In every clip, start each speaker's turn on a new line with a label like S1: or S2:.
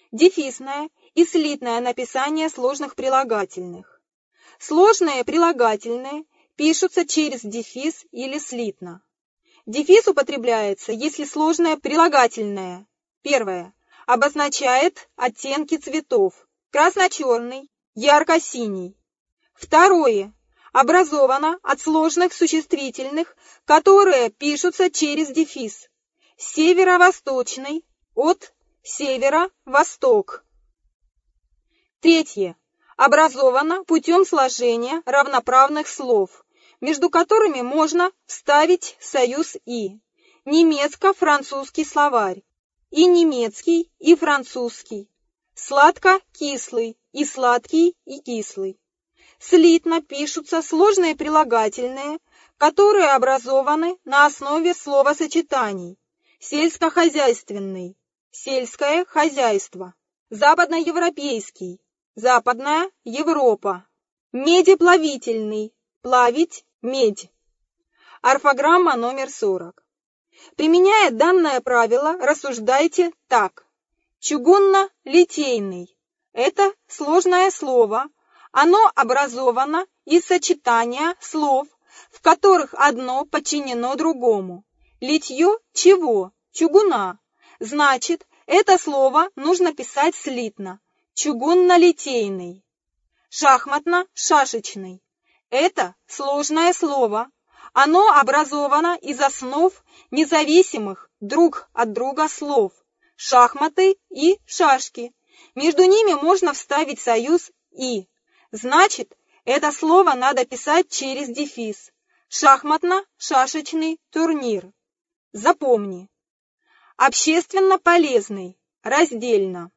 S1: Дефисное и слитное написание сложных прилагательных. Сложные прилагательные пишутся через дефис или слитно. Дефис употребляется, если сложное прилагательное, первое, обозначает оттенки цветов, красно-черный, ярко-синий. Второе, образовано от сложных существительных, которые пишутся через дефис, северо-восточный, от севера-восток. Третье, образовано путем сложения равноправных слов, между которыми можно вставить союз «и». Немецко-французский словарь. И немецкий, и французский. Сладко-кислый, и сладкий, и кислый. Слитно пишутся сложные прилагательные, которые образованы на основе словосочетаний. Сельскохозяйственный, сельское хозяйство. Западноевропейский, Западная Европа. Медеплавительный, плавить, медь. Орфограмма номер 40. Применяя данное правило, рассуждайте так. Чугунно-литейный. Это сложное слово. Оно образовано из сочетания слов, в которых одно подчинено другому. Литье чего? Чугуна. Значит, это слово нужно писать слитно. Чугунно-литейный. Шахматно-шашечный. Это сложное слово. Оно образовано из основ независимых друг от друга слов. Шахматы и шашки. Между ними можно вставить союз «и». Значит, это слово надо писать через дефис. Шахматно-шашечный турнир. Запомни. Общественно полезный. Раздельно.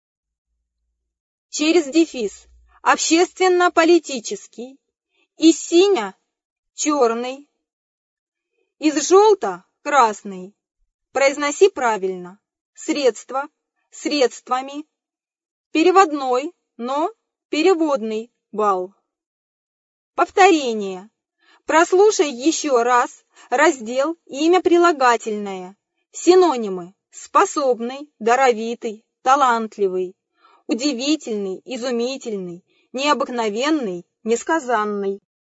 S1: Через дефис. Общественно-политический. Из синя – черный. Из желто – красный. Произноси правильно. Средство – средствами. Переводной, но переводный балл. Повторение. Прослушай еще раз раздел «Имя прилагательное». Синонимы: способный, даровитый, талантливый, удивительный, изумительный, необыкновенный, несказанный.